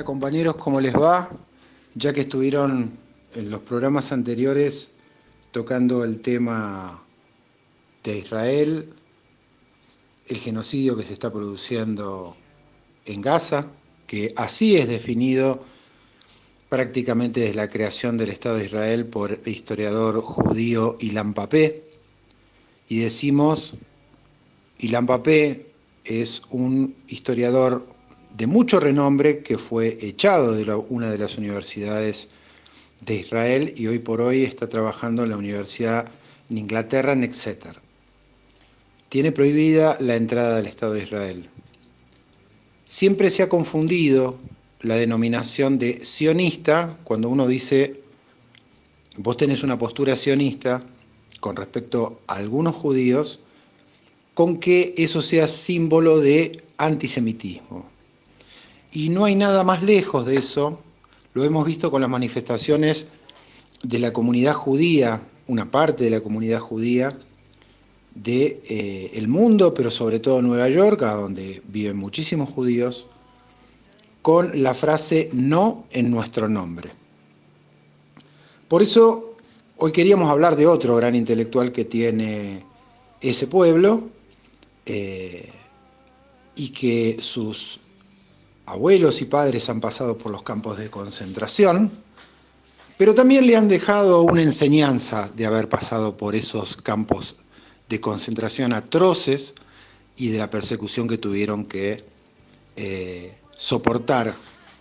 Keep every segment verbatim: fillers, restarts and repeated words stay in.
compañeros, ¿cómo les va? Ya que estuvieron en los programas anteriores tocando el tema de Israel, el genocidio que se está produciendo en Gaza, que así es definido prácticamente desde la creación del Estado de Israel por el historiador judío Ilan Papé, y decimos, Ilan Papé es un historiador de mucho renombre que fue echado de la, una de las universidades de Israel y hoy por hoy está trabajando en la universidad en Inglaterra, en Exeter. Tiene prohibida la entrada del Estado de Israel. Siempre se ha confundido la denominación de sionista cuando uno dice, vos tenés una postura sionista con respecto a algunos judíos, con que eso sea símbolo de antisemitismo. Y no hay nada más lejos de eso, lo hemos visto con las manifestaciones de la comunidad judía, una parte de la comunidad judía del de, eh, mundo, pero sobre todo Nueva York, a donde viven muchísimos judíos, con la frase no en nuestro nombre. Por eso hoy queríamos hablar de otro gran intelectual que tiene ese pueblo eh, y que sus abuelos y padres han pasado por los campos de concentración, pero también le han dejado una enseñanza de haber pasado por esos campos de concentración atroces y de la persecución que tuvieron que eh, soportar.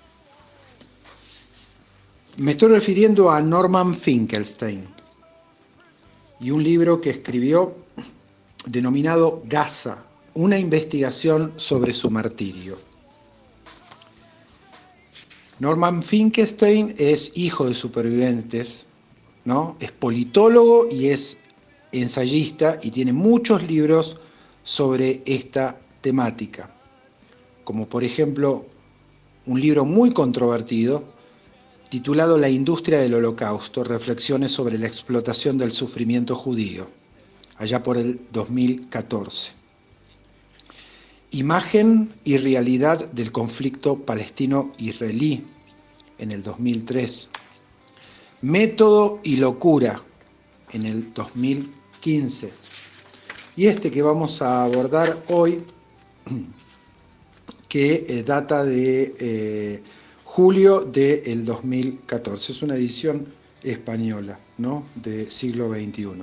Me estoy refiriendo a Norman Finkelstein y un libro que escribió denominado Gaza, una investigación sobre su martirio. Norman Finkelstein es hijo de supervivientes, ¿no? Es politólogo y es ensayista y tiene muchos libros sobre esta temática, como por ejemplo un libro muy controvertido titulado La industria del Holocausto, reflexiones sobre la explotación del sufrimiento judío, allá por el dos mil catorce. Imagen y realidad del conflicto palestino-israelí en el dos mil tres. Método y locura en el dos mil quince. Y este que vamos a abordar hoy, que eh, data de eh, julio del dos mil catorce. Es una edición española, ¿no? De siglo veintiuno.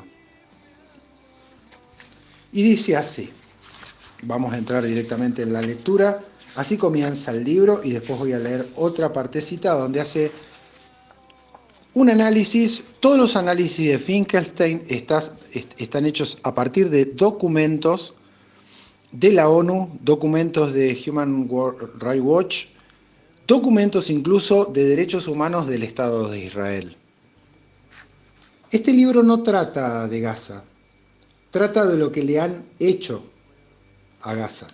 Y dice así. Vamos a entrar directamente en la lectura. Así comienza el libro y después voy a leer otra partecita donde hace un análisis. Todos los análisis de Finkelstein estás, est, están hechos a partir de documentos de la ONU, documentos de Human Rights Watch, documentos incluso de derechos humanos del Estado de Israel. Este libro no trata de Gaza, trata de lo que le han hecho a Gaza.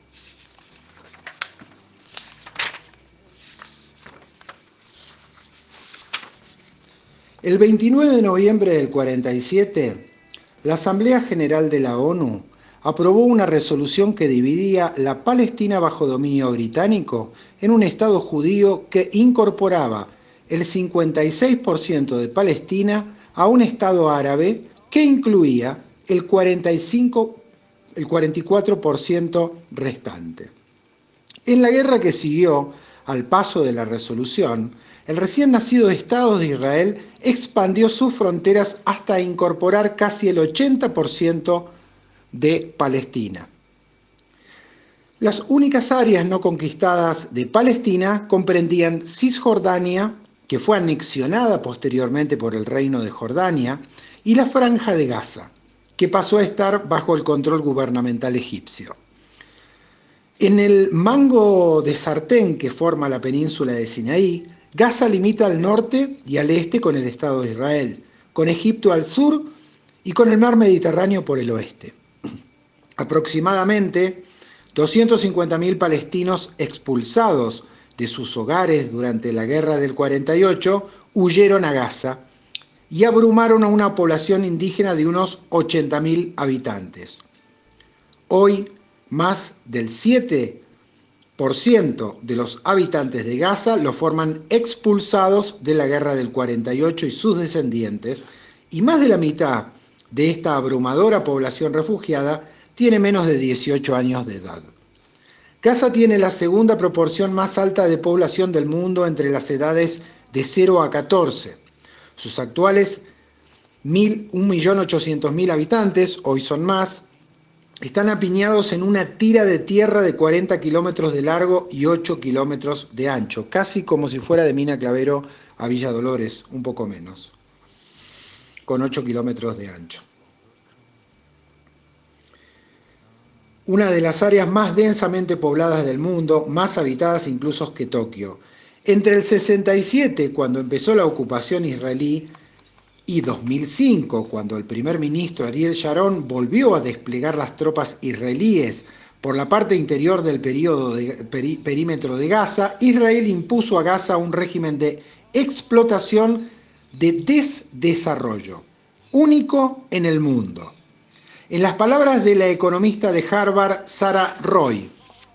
El veintinueve de noviembre del cuarenta y siete, la Asamblea General de la ONU aprobó una resolución que dividía la Palestina bajo dominio británico en un Estado judío que incorporaba el cincuenta y seis por ciento de Palestina a un Estado árabe que incluía el cuarenta y cinco por ciento el cuarenta y cuatro por ciento restante. En la guerra que siguió al paso de la resolución, el recién nacido Estado de Israel expandió sus fronteras hasta incorporar casi el ochenta por ciento de Palestina. Las únicas áreas no conquistadas de Palestina comprendían Cisjordania, que fue anexionada posteriormente por el Reino de Jordania, y la Franja de Gaza, que pasó a estar bajo el control gubernamental egipcio. En el mango de sartén que forma la península de Sinaí, Gaza limita al norte y al este con el Estado de Israel, con Egipto al sur y con el mar Mediterráneo por el oeste. Aproximadamente doscientos cincuenta mil palestinos expulsados de sus hogares durante la guerra del cuarenta y ocho huyeron a Gaza y abrumaron a una población indígena de unos ochenta mil habitantes. Hoy, más del siete por ciento de los habitantes de Gaza lo forman expulsados de la guerra del cuarenta y ocho y sus descendientes, y más de la mitad de esta abrumadora población refugiada tiene menos de dieciocho años de edad. Gaza tiene la segunda proporción más alta de población del mundo entre las edades de cero a catorce. Sus actuales un millón ochocientos mil habitantes, hoy son más, están apiñados en una tira de tierra de cuarenta kilómetros de largo y ocho kilómetros de ancho, casi como si fuera de Mina Clavero a Villa Dolores, un poco menos, con ocho kilómetros de ancho. Una de las áreas más densamente pobladas del mundo, más habitadas incluso que Tokio. Entre el sesenta y siete, cuando empezó la ocupación israelí, y dos mil cinco, cuando el primer ministro Ariel Sharon volvió a desplegar las tropas israelíes por la parte interior del período de, peri, perímetro de Gaza, Israel impuso a Gaza un régimen de explotación de desdesarrollo, único en el mundo. En las palabras de la economista de Harvard, Sarah Roy,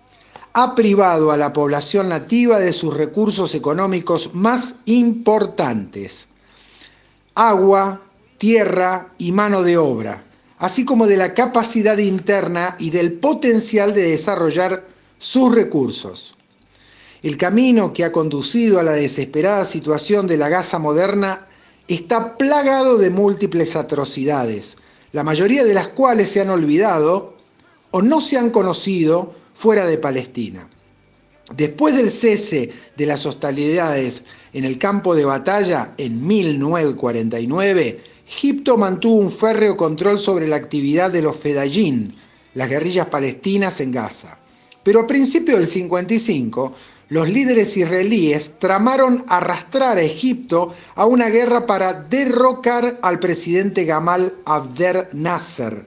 ha privado a la población nativa de sus recursos económicos más importantes: agua, tierra y mano de obra, así como de la capacidad interna y del potencial de desarrollar sus recursos. El camino que ha conducido a la desesperada situación de la Gaza moderna está plagado de múltiples atrocidades, la mayoría de las cuales se han olvidado o no se han conocido fuera de Palestina. Después del cese de las hostilidades en el campo de batalla en mil novecientos cuarenta y nueve, Egipto mantuvo un férreo control sobre la actividad de los Fedayín, las guerrillas palestinas en Gaza. Pero a principios del cincuenta y cinco, los líderes israelíes tramaron arrastrar a Egipto a una guerra para derrocar al presidente Gamal Abdel Nasser.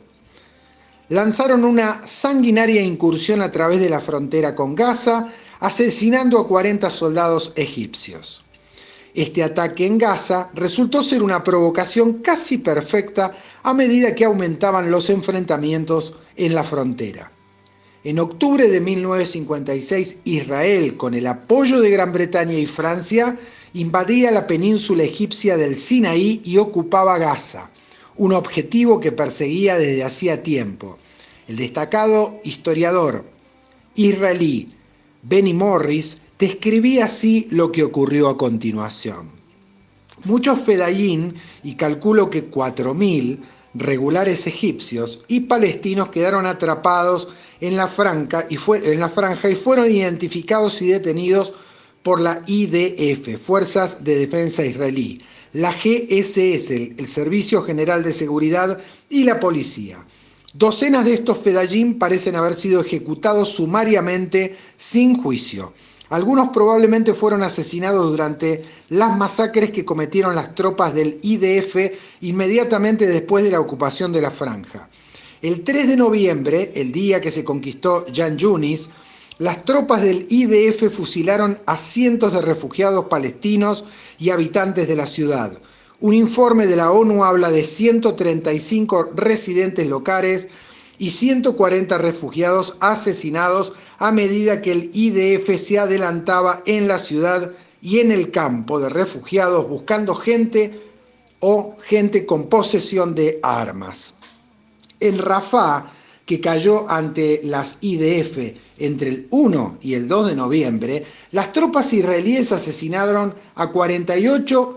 Lanzaron una sanguinaria incursión a través de la frontera con Gaza, asesinando a cuarenta soldados egipcios. Este ataque en Gaza resultó ser una provocación casi perfecta a medida que aumentaban los enfrentamientos en la frontera. En octubre de mil novecientos cincuenta y seis, Israel, con el apoyo de Gran Bretaña y Francia, invadía la península egipcia del Sinaí y ocupaba Gaza, un objetivo que perseguía desde hacía tiempo. El destacado historiador israelí Benny Morris describía así lo que ocurrió a continuación. Muchos fedayín, y calculo que cuatro mil regulares egipcios y palestinos, quedaron atrapados en la, franja y fue, en la franja y fueron identificados y detenidos por la I D F, Fuerzas de Defensa Israelí, la G S S, el, el Servicio General de Seguridad, y la policía. Docenas de estos fedayín parecen haber sido ejecutados sumariamente sin juicio. Algunos probablemente fueron asesinados durante las masacres que cometieron las tropas del I D F inmediatamente después de la ocupación de la franja. El tres de noviembre, el día que se conquistó Jan Yunis, las tropas del I D F fusilaron a cientos de refugiados palestinos y habitantes de la ciudad. Un informe de la ONU habla de ciento treinta y cinco residentes locales y ciento cuarenta refugiados asesinados a medida que el I D F se adelantaba en la ciudad y en el campo de refugiados buscando gente o gente con posesión de armas. En Rafah, que cayó ante las I D F entre el uno y el dos de noviembre, las tropas israelíes asesinaron a cuarenta y ocho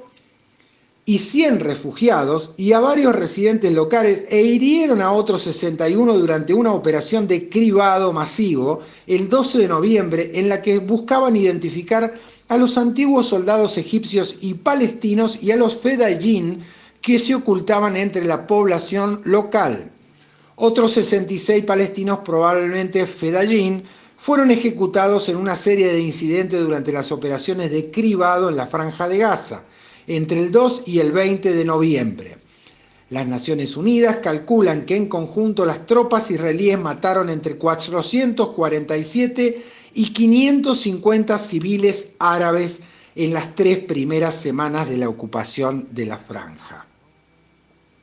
y cien refugiados y a varios residentes locales e hirieron a otros sesenta y uno durante una operación de cribado masivo el doce de noviembre, en la que buscaban identificar a los antiguos soldados egipcios y palestinos y a los fedayín que se ocultaban entre la población local. Otros sesenta y seis palestinos, probablemente fedayín, fueron ejecutados en una serie de incidentes durante las operaciones de cribado en la Franja de Gaza, entre el dos y el veinte de noviembre. Las Naciones Unidas calculan que en conjunto las tropas israelíes mataron entre cuatrocientos cuarenta y siete y quinientos cincuenta civiles árabes en las tres primeras semanas de la ocupación de la franja.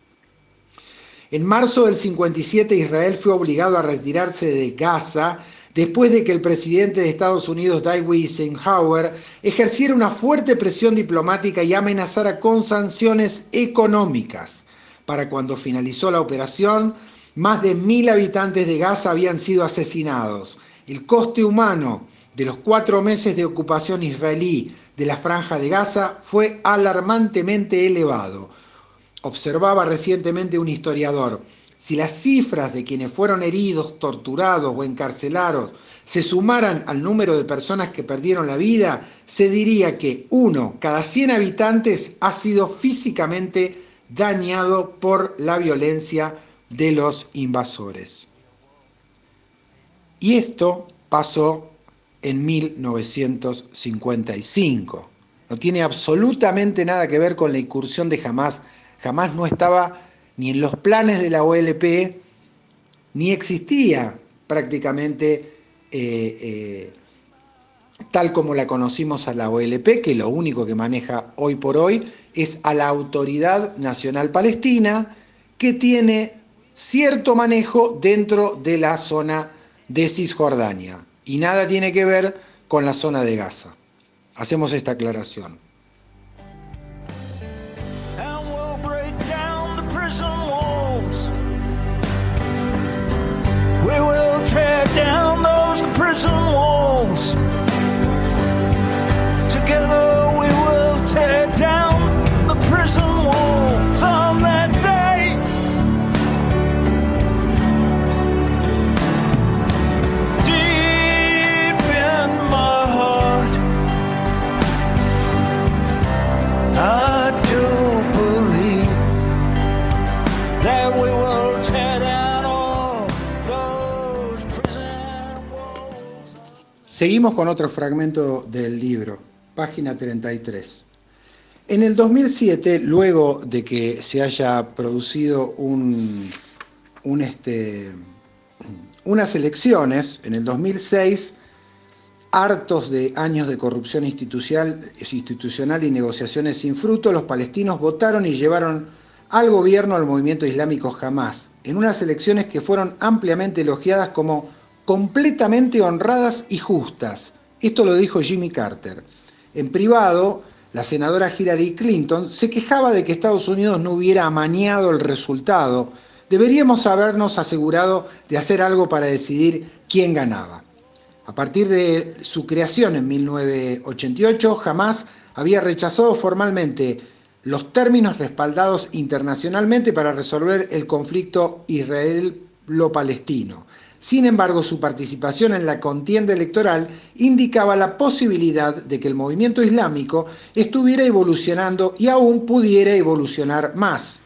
En marzo del cincuenta y siete, Israel fue obligado a retirarse de Gaza después de que el presidente de Estados Unidos, Dwight Eisenhower, ejerciera una fuerte presión diplomática y amenazara con sanciones económicas. Para cuando finalizó la operación, más de mil habitantes de Gaza habían sido asesinados. El coste humano de los cuatro meses de ocupación israelí de la Franja de Gaza fue alarmantemente elevado. Observaba recientemente un historiador: si las cifras de quienes fueron heridos, torturados o encarcelados se sumaran al número de personas que perdieron la vida, se diría que uno cada cien habitantes ha sido físicamente dañado por la violencia de los invasores. Y esto pasó en mil novecientos cincuenta y cinco. No tiene absolutamente nada que ver con la incursión de Hamás. Hamás no estaba ni en los planes de la O L P, ni existía prácticamente eh, eh, tal como la conocimos a la O L P, que lo único que maneja hoy por hoy es a la Autoridad Nacional Palestina, que tiene cierto manejo dentro de la zona de Cisjordania y nada tiene que ver con la zona de Gaza. Hacemos esta aclaración. We will tear down those prison walls. Together we will tear down the prison walls on that day. Deep in my heart, I do believe that we will tear down. Seguimos con otro fragmento del libro, página treinta y tres. En el dos mil siete, luego de que se haya producido un, un este, unas elecciones, en el dos mil seis, hartos de años de corrupción institucional, institucional y negociaciones sin fruto, los palestinos votaron y llevaron al gobierno al movimiento islámico Hamás, en unas elecciones que fueron ampliamente elogiadas como completamente honradas y justas. Esto lo dijo Jimmy Carter. En privado, la senadora Hillary Clinton se quejaba de que Estados Unidos no hubiera amañado el resultado. Deberíamos habernos asegurado de hacer algo para decidir quién ganaba. A partir de su creación en mil novecientos ochenta y ocho, Hamás había rechazado formalmente los términos respaldados internacionalmente para resolver el conflicto israelo-palestino. Sin embargo, su participación en la contienda electoral indicaba la posibilidad de que el movimiento islámico estuviera evolucionando y aún pudiera evolucionar más.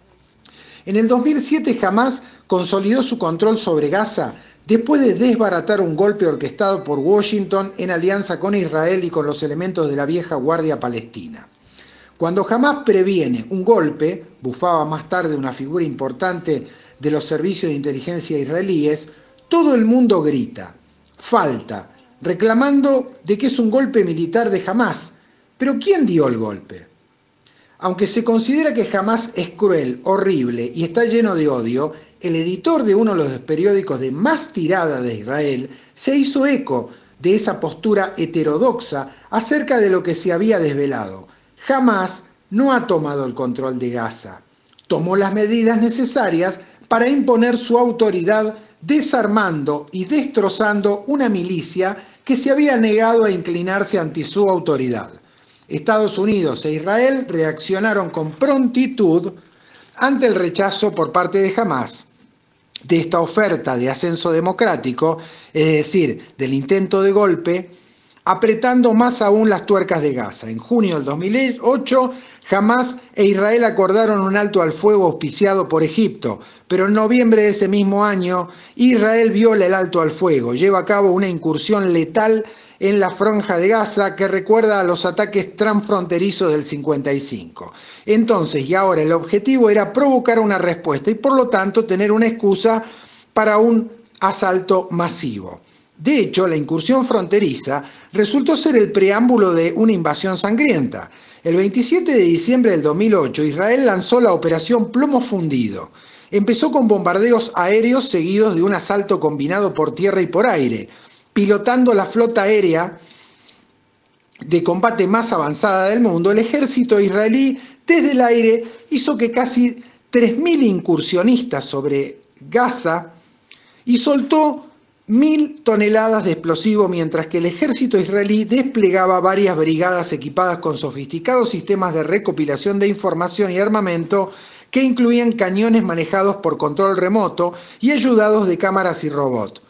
En el dos mil siete, Hamás consolidó su control sobre Gaza después de desbaratar un golpe orquestado por Washington en alianza con Israel y con los elementos de la vieja guardia palestina. Cuando Hamás previene un golpe, bufaba más tarde una figura importante de los servicios de inteligencia israelíes, todo el mundo grita, falta, reclamando de que es un golpe militar de Hamás. Pero ¿quién dio el golpe? Aunque se considera que Hamás es cruel, horrible y está lleno de odio, el editor de uno de los periódicos de más tirada de Israel se hizo eco de esa postura heterodoxa acerca de lo que se había desvelado. Hamás no ha tomado el control de Gaza. Tomó las medidas necesarias para imponer su autoridad, desarmando y destrozando una milicia que se había negado a inclinarse ante su autoridad. Estados Unidos e Israel reaccionaron con prontitud ante el rechazo por parte de Hamás de esta oferta de ascenso democrático, es decir, del intento de golpe, apretando más aún las tuercas de Gaza. En junio del dos mil ocho, Hamás e Israel acordaron un alto al fuego auspiciado por Egipto, pero en noviembre de ese mismo año, Israel viola el alto al fuego, lleva a cabo una incursión letal en la franja de Gaza que recuerda a los ataques transfronterizos del cincuenta y cinco. Entonces, y ahora, el objetivo era provocar una respuesta y por lo tanto tener una excusa para un asalto masivo. De hecho, la incursión fronteriza resultó ser el preámbulo de una invasión sangrienta. El veintisiete de diciembre del dos mil ocho, Israel lanzó la Operación Plomo Fundido. Empezó con bombardeos aéreos seguidos de un asalto combinado por tierra y por aire, pilotando la flota aérea de combate más avanzada del mundo. El ejército israelí desde el aire hizo que casi tres mil incursionistas sobre Gaza y soltó mil toneladas de explosivo, mientras que el ejército israelí desplegaba varias brigadas equipadas con sofisticados sistemas de recopilación de información y armamento que incluían cañones manejados por control remoto y ayudados de cámaras y robots.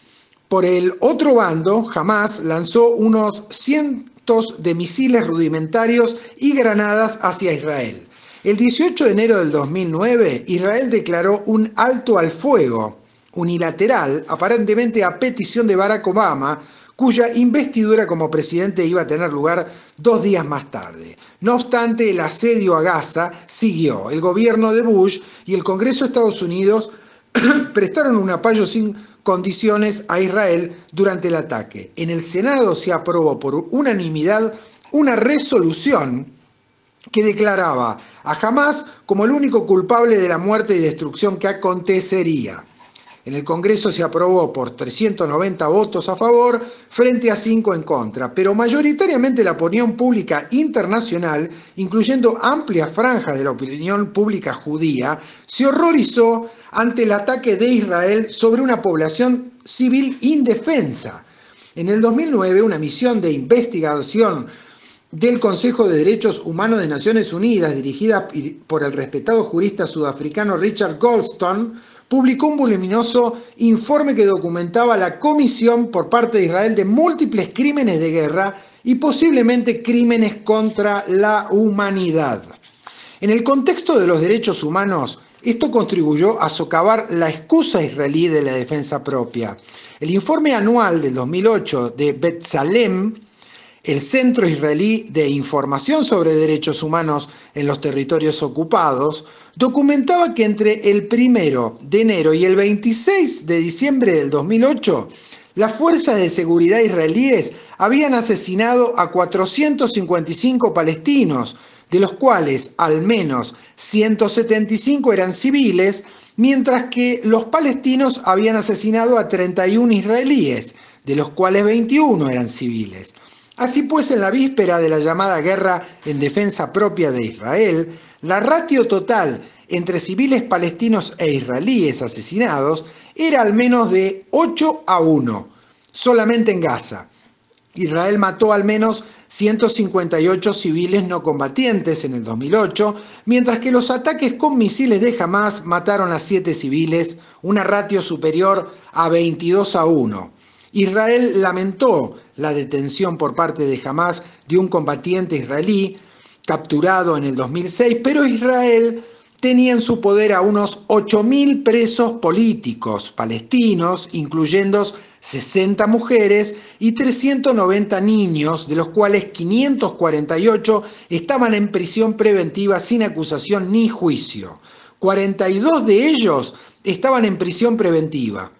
Por el otro bando, Hamás lanzó unos cientos de misiles rudimentarios y granadas hacia Israel. El dieciocho de enero del dos mil nueve, Israel declaró un alto al fuego unilateral, aparentemente a petición de Barack Obama, cuya investidura como presidente iba a tener lugar dos días más tarde. No obstante, el asedio a Gaza siguió. El gobierno de Bush y el Congreso de Estados Unidos prestaron un apoyo sin condiciones a Israel durante el ataque. En el Senado se aprobó por unanimidad una resolución que declaraba a Hamás como el único culpable de la muerte y destrucción que acontecería. En el Congreso se aprobó por trescientos noventa votos a favor frente a cinco en contra, pero mayoritariamente la opinión pública internacional, incluyendo amplias franjas de la opinión pública judía, se horrorizó ante el ataque de Israel sobre una población civil indefensa. En el dos mil nueve, una misión de investigación del Consejo de Derechos Humanos de Naciones Unidas, dirigida por el respetado jurista sudafricano Richard Goldstone, publicó un voluminoso informe que documentaba la comisión por parte de Israel de múltiples crímenes de guerra y posiblemente crímenes contra la humanidad. En el contexto de los derechos humanos, esto contribuyó a socavar la excusa israelí de la defensa propia. El informe anual del dos mil ocho de B'Tselem, el Centro Israelí de Información sobre Derechos Humanos en los Territorios Ocupados, documentaba que entre el primero de enero y el veintiséis de diciembre del dos mil ocho, las fuerzas de seguridad israelíes habían asesinado a cuatrocientos cincuenta y cinco palestinos, de los cuales al menos ciento setenta y cinco eran civiles, mientras que los palestinos habían asesinado a treinta y uno israelíes, de los cuales veintiuno eran civiles. Así pues, en la víspera de la llamada guerra en defensa propia de Israel, la ratio total entre civiles palestinos e israelíes asesinados era al menos de ocho a uno, solamente en Gaza. Israel mató al menos ciento cincuenta y ocho civiles no combatientes en el dos mil ocho, mientras que los ataques con misiles de Hamás mataron a siete civiles, una ratio superior a veintidós a uno. Israel lamentó la detención por parte de Hamás de un combatiente israelí capturado en el dos mil seis, pero Israel tenía en su poder a unos ocho mil presos políticos palestinos, incluyendo sesenta mujeres y trescientos noventa niños, de los cuales quinientos cuarenta y ocho estaban en prisión preventiva sin acusación ni juicio. cuarenta y dos de ellos estaban en prisión preventiva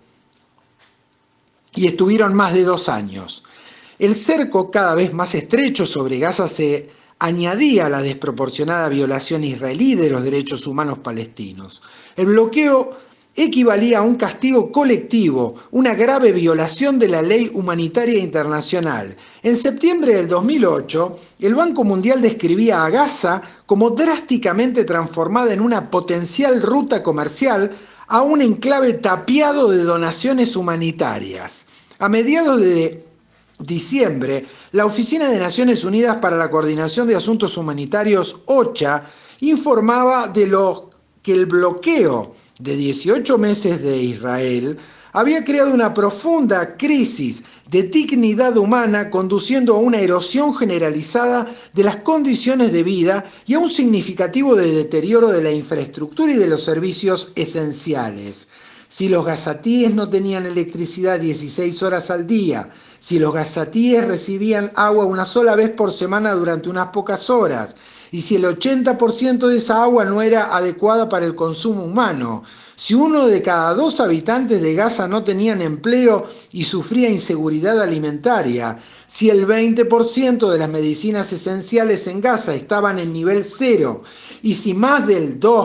y estuvieron más de dos años. El cerco cada vez más estrecho sobre Gaza se añadía a la desproporcionada violación israelí de los derechos humanos palestinos. El bloqueo equivalía a un castigo colectivo, una grave violación de la ley humanitaria internacional. En septiembre del dos mil ocho, el Banco Mundial describía a Gaza como drásticamente transformada en una potencial ruta comercial a un enclave tapiado de donaciones humanitarias. A mediados de diciembre, la Oficina de Naciones Unidas para la Coordinación de Asuntos Humanitarios, OCHA, informaba de lo que el bloqueo de dieciocho meses de Israel había creado una profunda crisis de dignidad humana, conduciendo a una erosión generalizada de las condiciones de vida y a un significativo deterioro de la infraestructura y de los servicios esenciales. Si los gazatíes no tenían electricidad dieciséis horas al día, si los gazatíes recibían agua una sola vez por semana durante unas pocas horas, y si el ochenta por ciento de esa agua no era adecuada para el consumo humano, si uno de cada dos habitantes de Gaza no tenían empleo y sufría inseguridad alimentaria, si el veinte por ciento de las medicinas esenciales en Gaza estaban en nivel cero, y si más del dos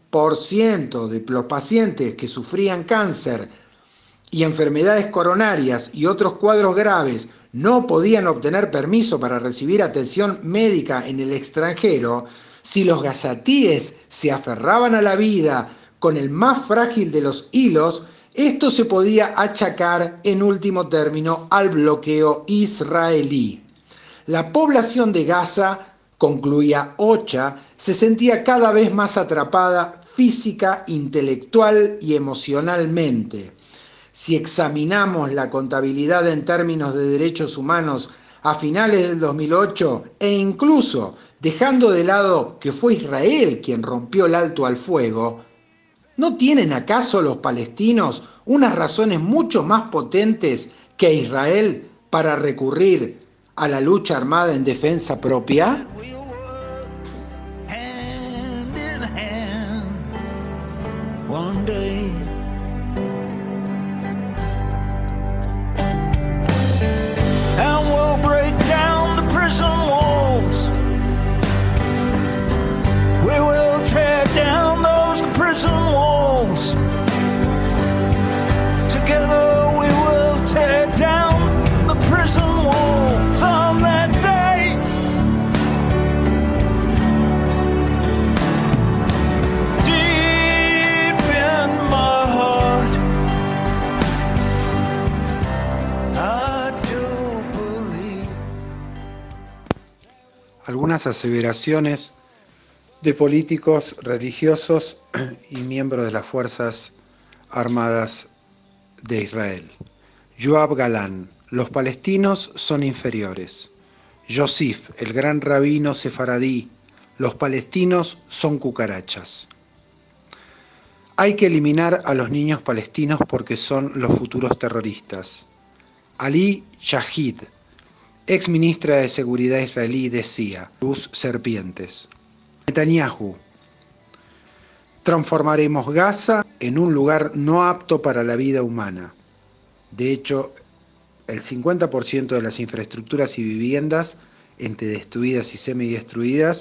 por ciento de los pacientes que sufrían cáncer y enfermedades coronarias y otros cuadros graves no podían obtener permiso para recibir atención médica en el extranjero, si los gazatíes se aferraban a la vida con el más frágil de los hilos, esto se podía achacar en último término al bloqueo israelí. La población de Gaza, concluía Ocha, se sentía cada vez más atrapada física, intelectual y emocionalmente. Si examinamos la contabilidad en términos de derechos humanos a finales del dos mil ocho e incluso dejando de lado que fue Israel quien rompió el alto al fuego, ¿no tienen acaso los palestinos unas razones mucho más potentes que Israel para recurrir a la lucha armada en defensa propia? One day, and we'll break down the prison walls. We will tear down those prison walls. Together we will tear down the prison walls on that day. Deep in my heart, I do believe. Algunas aseveraciones de políticos religiosos y miembros de las Fuerzas Armadas de Israel. Yoav Galán: los palestinos son inferiores. Yosif, el gran rabino sefaradí: los palestinos son cucarachas. Hay que eliminar a los niños palestinos porque son los futuros terroristas. Ali Shahid, ex ministra de Seguridad israelí, decía: luz serpientes. Netanyahu: transformaremos Gaza en un lugar no apto para la vida humana. De hecho, el cincuenta por ciento de las infraestructuras y viviendas, entre destruidas y semidestruidas,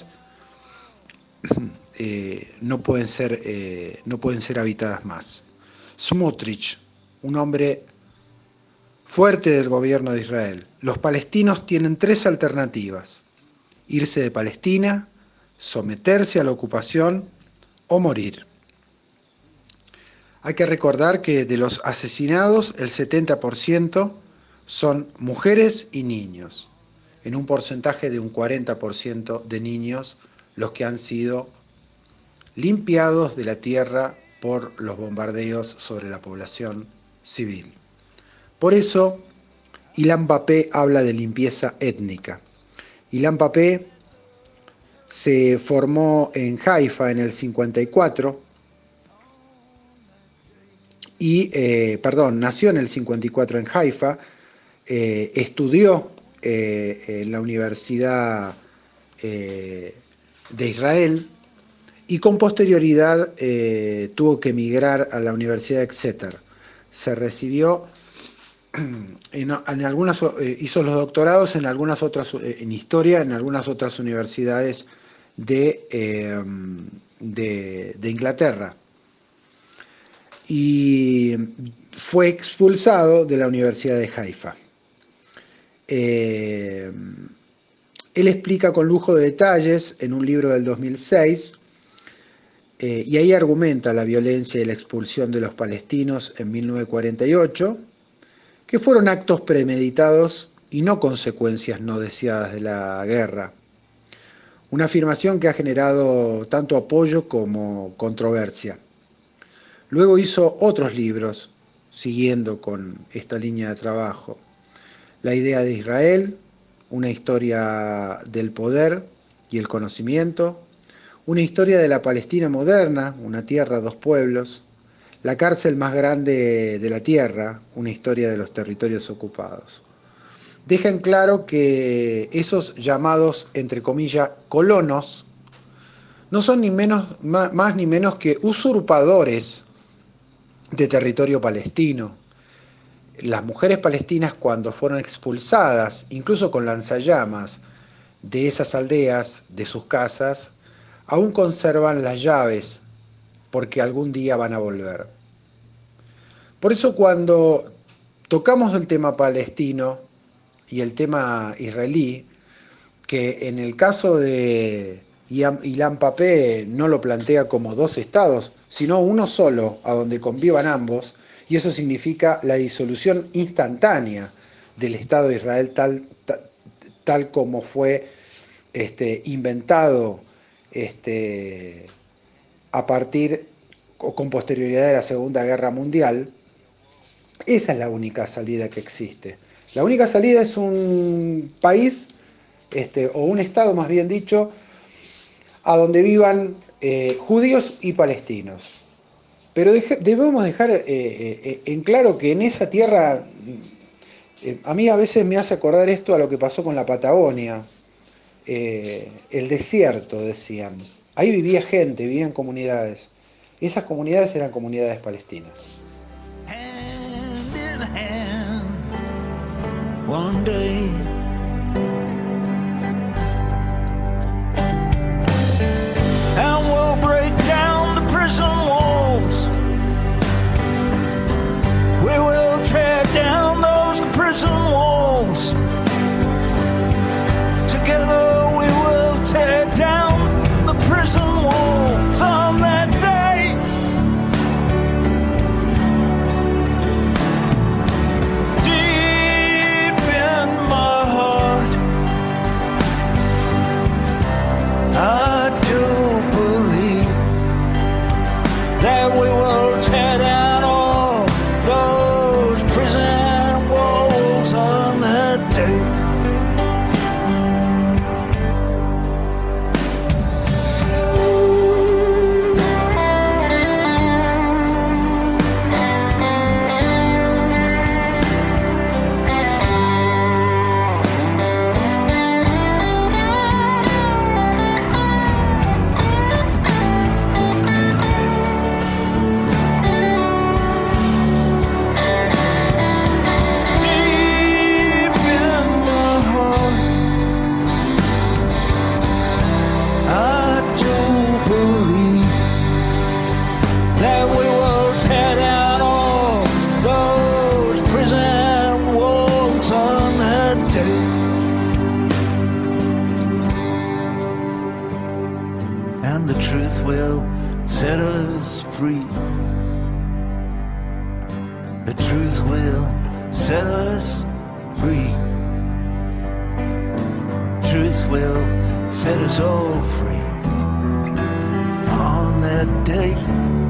eh, no pueden ser, eh, no pueden ser habitadas más. Smotrich, un hombre fuerte del gobierno de Israel: los palestinos tienen tres alternativas: irse de Palestina, someterse a la ocupación o morir. Hay que recordar que de los asesinados el setenta por ciento son mujeres y niños, en un porcentaje de un cuarenta por ciento de niños los que han sido limpiados de la tierra por los bombardeos sobre la población civil. Por eso, Ilan Pappé habla de limpieza étnica. Ilan Pappé se formó en Haifa en el cincuenta y cuatro y, eh, perdón, nació en el cincuenta y cuatro en Haifa, eh, estudió eh, en la Universidad eh, de Israel y con posterioridad eh, tuvo que emigrar a la Universidad de Exeter. Se recibió en, en algunas, eh, hizo los doctorados en algunas otras, eh, en historia, en algunas otras universidades de, eh, de, de Inglaterra. Y fue expulsado de la Universidad de Haifa. Eh, él explica con lujo de detalles en un libro del dos mil seis, eh, y ahí argumenta la violencia y la expulsión de los palestinos en mil novecientos cuarenta y ocho, que fueron actos premeditados y no consecuencias no deseadas de la guerra. Una afirmación que ha generado tanto apoyo como controversia. Luego hizo otros libros, siguiendo con esta línea de trabajo: La idea de Israel, una historia del poder y el conocimiento, una historia de la Palestina moderna, una tierra, dos pueblos, la cárcel más grande de la tierra, una historia de los territorios ocupados. Deja en claro que esos llamados, entre comillas, colonos, no son ni menos, más, más ni menos que usurpadores de territorio palestino. Las mujeres palestinas, cuando fueron expulsadas, incluso con lanzallamas, de esas aldeas, de sus casas, aún conservan las llaves porque algún día van a volver. Por eso cuando tocamos el tema palestino y el tema israelí, que en el caso de Ilan Pappé no lo plantea como dos estados, sino uno solo, a donde convivan ambos, y eso significa la disolución instantánea del Estado de Israel tal, tal, tal como fue este, inventado este, a partir o con posterioridad de la Segunda Guerra Mundial. Esa es la única salida que existe. La única salida es un país, este, o un estado más bien dicho, a donde vivan eh, judíos y palestinos. Pero deje, debemos dejar eh, eh, en claro que en esa tierra, eh, a mí a veces me hace acordar esto a lo que pasó con la Patagonia, eh, el desierto, decían. Ahí vivía gente, vivían comunidades. Esas comunidades eran comunidades palestinas. Hand in hand, one day. And we'll break down the prison walls. We will tear down those prison walls. Together we will tear down the prison walls on that day. Deep in my heart, I do believe that we will tear down all those prison walls on that day. And the truth will set us free. The truth will set us free. Truth will set us all free on that day.